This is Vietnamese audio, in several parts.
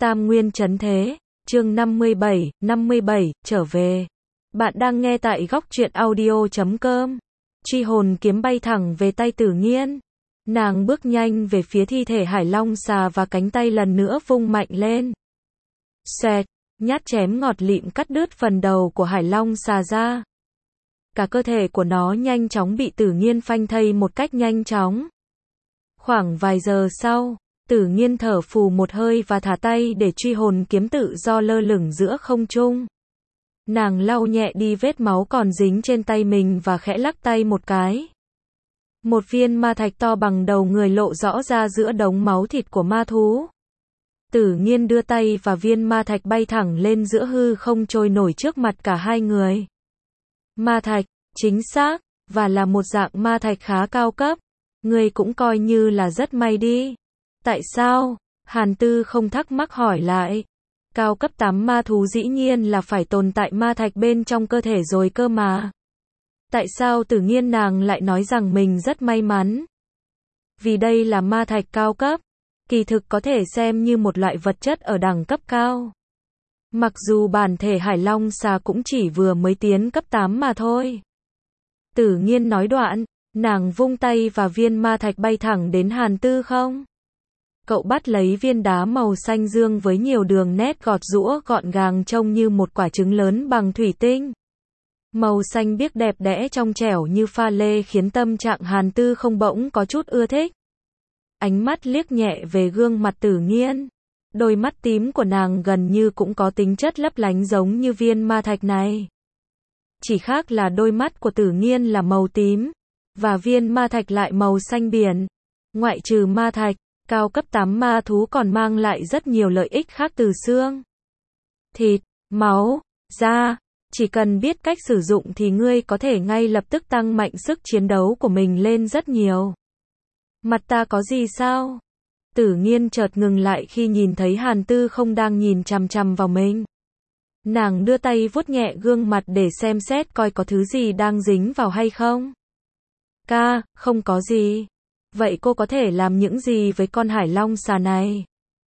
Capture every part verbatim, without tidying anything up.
Tam Nguyên Chấn Thế, chương năm mươi bảy, năm mươi bảy, trở về. Bạn đang nghe tại góc truyện audio chấm com. Truy hồn kiếm bay thẳng về tay Tử Nghiên. Nàng bước nhanh về phía thi thể Hải Long xà và cánh tay lần nữa vung mạnh lên. Xoẹt, nhát chém ngọt lịm cắt đứt phần đầu của Hải Long xà ra. Cả cơ thể của nó nhanh chóng bị Tử Nghiên phanh thây một cách nhanh chóng. Khoảng vài giờ sau, Tử Nghiên thở phù một hơi và thả tay để truy hồn kiếm tự do lơ lửng giữa không trung. Nàng lau nhẹ đi vết máu còn dính trên tay mình và khẽ lắc tay một cái. Một viên ma thạch to bằng đầu người lộ rõ ra giữa đống máu thịt của ma thú. Tử Nghiên đưa tay và viên ma thạch bay thẳng lên giữa hư không trôi nổi trước mặt cả hai người. Ma thạch, chính xác, và là một dạng ma thạch khá cao cấp. Ngươi cũng coi như là rất may đi. Tại sao? Hàn Tư không thắc mắc hỏi lại. Cao cấp tám ma thú dĩ nhiên là phải tồn tại ma thạch bên trong cơ thể rồi cơ mà. Tại sao Tử Nghiên nàng lại nói rằng mình rất may mắn? Vì đây là ma thạch cao cấp, kỳ thực có thể xem như một loại vật chất ở đẳng cấp cao. Mặc dù bản thể Hải Long xà cũng chỉ vừa mới tiến cấp tám mà thôi. Tử Nghiên nói đoạn, nàng vung tay và viên ma thạch bay thẳng đến Hàn Tư không. Cậu bắt lấy viên đá màu xanh dương với nhiều đường nét gọt giũa gọn gàng trông như một quả trứng lớn bằng thủy tinh. Màu xanh biếc đẹp đẽ trong trẻo như pha lê khiến tâm trạng Hàn Tư không bỗng có chút ưa thích. Ánh mắt liếc nhẹ về gương mặt Tử Nghiên. Đôi mắt tím của nàng gần như cũng có tính chất lấp lánh giống như viên ma thạch này. Chỉ khác là đôi mắt của Tử Nghiên là màu tím, và viên ma thạch lại màu xanh biển. Ngoại trừ ma thạch, cao cấp tám ma thú còn mang lại rất nhiều lợi ích khác từ xương, thịt, máu, da. Chỉ cần biết cách sử dụng thì ngươi có thể ngay lập tức tăng mạnh sức chiến đấu của mình lên rất nhiều. Mặt ta có gì sao? Tử Nghiên chợt ngừng lại khi nhìn thấy Hàn Tư không đang nhìn chằm chằm vào mình. Nàng đưa tay vuốt nhẹ gương mặt để xem xét coi có thứ gì đang dính vào hay không. Ca, không có gì. Vậy cô có thể làm những gì với con Hải Long xà này?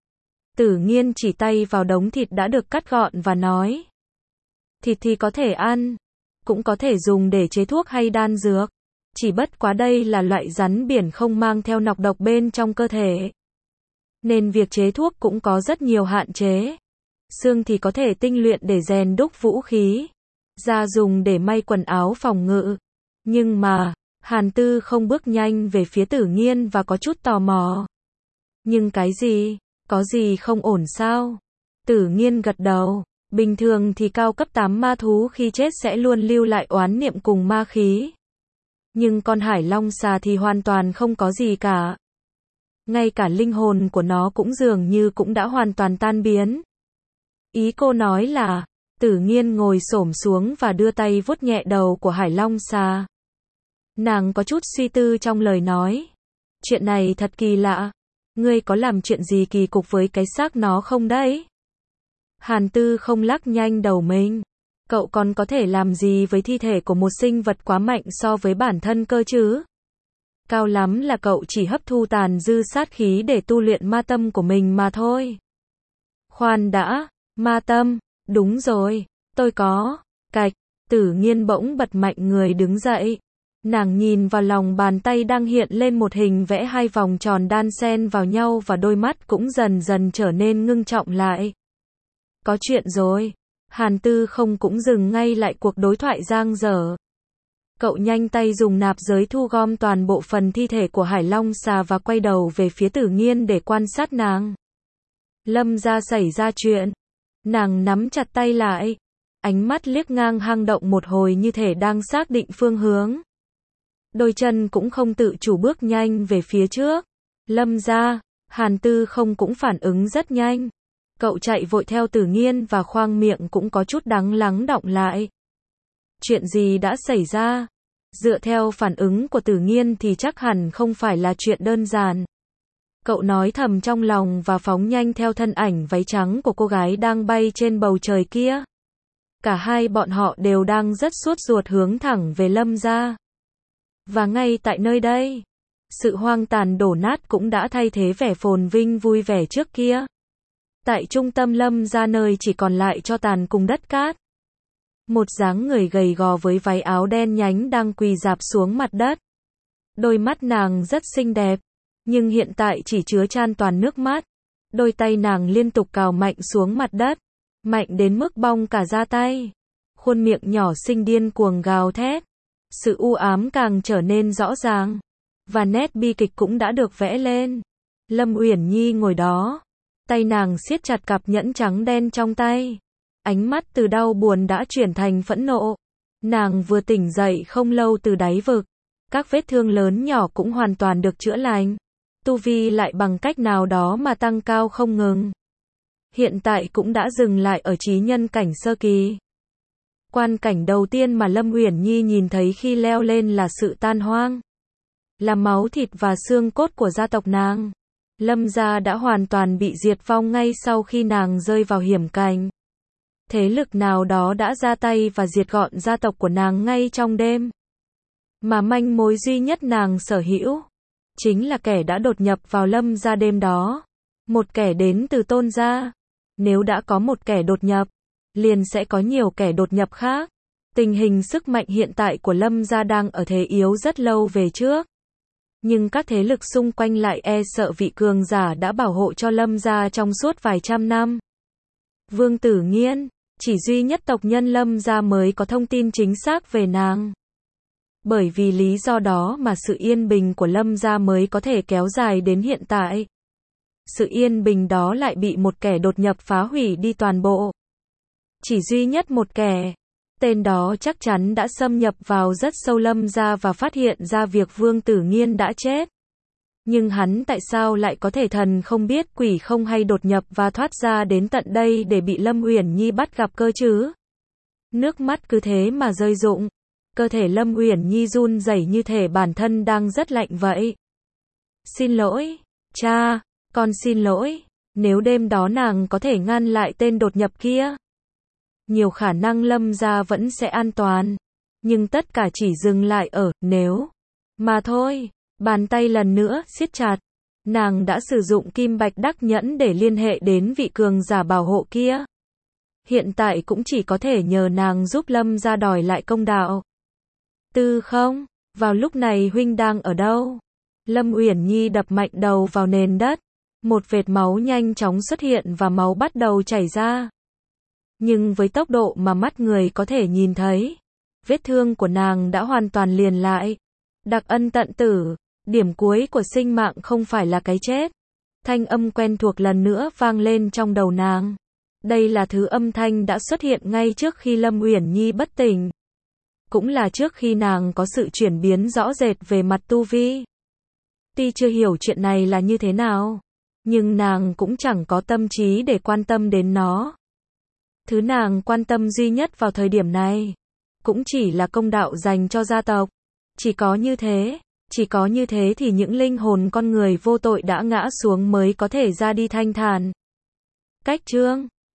Tử Nghiên chỉ tay vào đống thịt đã được cắt gọn và nói. Thịt thì có thể ăn, cũng có thể dùng để chế thuốc hay đan dược. Chỉ bất quá đây là loại rắn biển không mang theo nọc độc bên trong cơ thể, nên việc chế thuốc cũng có rất nhiều hạn chế. Xương thì có thể tinh luyện để rèn đúc vũ khí, da dùng để may quần áo phòng ngự. Nhưng mà, Hàn Tư không bước nhanh về phía Tử Nghiên và có chút tò mò. Nhưng cái gì? Có gì không ổn sao? Tử Nghiên gật đầu. Bình thường thì cao cấp tám ma thú khi chết sẽ luôn lưu lại oán niệm cùng ma khí. Nhưng con Hải Long xà thì hoàn toàn không có gì cả. Ngay cả linh hồn của nó cũng dường như cũng đã hoàn toàn tan biến. Ý cô nói là, Tử Nghiên ngồi xổm xuống và đưa tay vuốt nhẹ đầu của Hải Long xà. Nàng có chút suy tư trong lời nói. Chuyện này thật kỳ lạ. Ngươi có làm chuyện gì kỳ cục với cái xác nó không đấy? Hàn Tư không lắc nhanh đầu mình. Cậu còn có thể làm gì với thi thể của một sinh vật quá mạnh so với bản thân cơ chứ? Cao lắm là cậu chỉ hấp thu tàn dư sát khí để tu luyện ma tâm của mình mà thôi. Khoan đã, ma tâm, đúng rồi, tôi có. Cạch, Tử Nghiên bỗng bật mạnh người đứng dậy. Nàng nhìn vào lòng bàn tay đang hiện lên một hình vẽ hai vòng tròn đan xen vào nhau và đôi mắt cũng dần dần trở nên ngưng trọng lại. Có chuyện rồi. Hàn Tư không cũng dừng ngay lại cuộc đối thoại dang dở. Cậu nhanh tay dùng nạp giới thu gom toàn bộ phần thi thể của Hải Long xà và quay đầu về phía Tử Nghiên để quan sát nàng. Lâm gia xảy ra chuyện. Nàng nắm chặt tay lại. Ánh mắt liếc ngang hang động một hồi như thể đang xác định phương hướng. Đôi chân cũng không tự chủ bước nhanh về phía trước. Lâm gia, Hàn Tư không cũng phản ứng rất nhanh. Cậu chạy vội theo Tử Nghiên và khoang miệng cũng có chút đắng lắng đọng lại. Chuyện gì đã xảy ra? Dựa theo phản ứng của Tử Nghiên thì chắc hẳn không phải là chuyện đơn giản. Cậu nói thầm trong lòng và phóng nhanh theo thân ảnh váy trắng của cô gái đang bay trên bầu trời kia. Cả hai bọn họ đều đang rất sốt ruột hướng thẳng về Lâm gia. Và ngay tại nơi đây, sự hoang tàn đổ nát cũng đã thay thế vẻ phồn vinh vui vẻ trước kia. Tại trung tâm Lâm gia nơi chỉ còn lại tro tàn cùng đất cát. Một dáng người gầy gò với váy áo đen nhánh đang quỳ rạp xuống mặt đất. Đôi mắt nàng rất xinh đẹp, nhưng hiện tại chỉ chứa chan toàn nước mắt. Đôi tay nàng liên tục cào mạnh xuống mặt đất, mạnh đến mức bong cả da tay. Khuôn miệng nhỏ xinh điên cuồng gào thét. Sự u ám càng trở nên rõ ràng, và nét bi kịch cũng đã được vẽ lên. Lâm Uyển Nhi ngồi đó, tay nàng siết chặt cặp nhẫn trắng đen trong tay. Ánh mắt từ đau buồn đã chuyển thành phẫn nộ. Nàng vừa tỉnh dậy không lâu từ đáy vực. Các vết thương lớn nhỏ cũng hoàn toàn được chữa lành. Tu vi lại bằng cách nào đó mà tăng cao không ngừng. Hiện tại cũng đã dừng lại ở chí nhân cảnh sơ kỳ. Quan cảnh đầu tiên mà Lâm Uyển Nhi nhìn thấy khi leo lên là sự tan hoang. Là máu thịt và xương cốt của gia tộc nàng. Lâm gia đã hoàn toàn bị diệt vong ngay sau khi nàng rơi vào hiểm cảnh. Thế lực nào đó đã ra tay và diệt gọn gia tộc của nàng ngay trong đêm. Mà manh mối duy nhất nàng sở hữu chính là kẻ đã đột nhập vào Lâm gia đêm đó. Một kẻ đến từ Tôn gia. Nếu đã có một kẻ đột nhập, liền sẽ có nhiều kẻ đột nhập khác. Tình hình sức mạnh hiện tại của Lâm gia đang ở thế yếu rất lâu về trước. Nhưng các thế lực xung quanh lại e sợ vị cường giả đã bảo hộ cho Lâm gia trong suốt vài trăm năm. Vương Tử Nghiên, chỉ duy nhất tộc nhân Lâm gia mới có thông tin chính xác về nàng. Bởi vì lý do đó mà sự yên bình của Lâm gia mới có thể kéo dài đến hiện tại. Sự yên bình đó lại bị một kẻ đột nhập phá hủy đi toàn bộ. Chỉ duy nhất một kẻ. Tên đó chắc chắn đã xâm nhập vào rất sâu Lâm gia và phát hiện ra việc Vương Tử Nghiên đã chết. Nhưng hắn tại sao lại có thể thần không biết quỷ không hay đột nhập và thoát ra đến tận đây để bị Lâm Uyển Nhi bắt gặp cơ chứ? Nước mắt cứ thế mà rơi rụng. Cơ thể Lâm Uyển Nhi run rẩy như thể bản thân đang rất lạnh vậy. Xin lỗi, cha, con xin lỗi. Nếu đêm đó nàng có thể ngăn lại tên đột nhập kia, nhiều khả năng Lâm gia vẫn sẽ an toàn. Nhưng tất cả chỉ dừng lại ở nếu mà thôi. Bàn tay lần nữa siết chặt. Nàng đã sử dụng kim bạch đắc nhẫn để liên hệ đến vị cường giả bảo hộ kia. Hiện tại cũng chỉ có thể nhờ nàng giúp Lâm gia đòi lại công đạo. Tư Không, vào lúc này huynh đang ở đâu? Lâm Uyển Nhi đập mạnh đầu vào nền đất. Một vệt máu nhanh chóng xuất hiện và máu bắt đầu chảy ra. Nhưng với tốc độ mà mắt người có thể nhìn thấy, vết thương của nàng đã hoàn toàn liền lại. Đặc ân tận tử, điểm cuối của sinh mạng không phải là cái chết. Thanh âm quen thuộc lần nữa vang lên trong đầu nàng. Đây là thứ âm thanh đã xuất hiện ngay trước khi Lâm Uyển Nhi bất tỉnh. Cũng là trước khi nàng có sự chuyển biến rõ rệt về mặt tu vi. Tuy chưa hiểu chuyện này là như thế nào, nhưng nàng cũng chẳng có tâm trí để quan tâm đến nó. Thứ nàng quan tâm duy nhất vào thời điểm này cũng chỉ là công đạo dành cho gia tộc. Chỉ có như thế, chỉ có như thế thì những linh hồn con người vô tội đã ngã xuống mới có thể ra đi thanh thản. Cách chương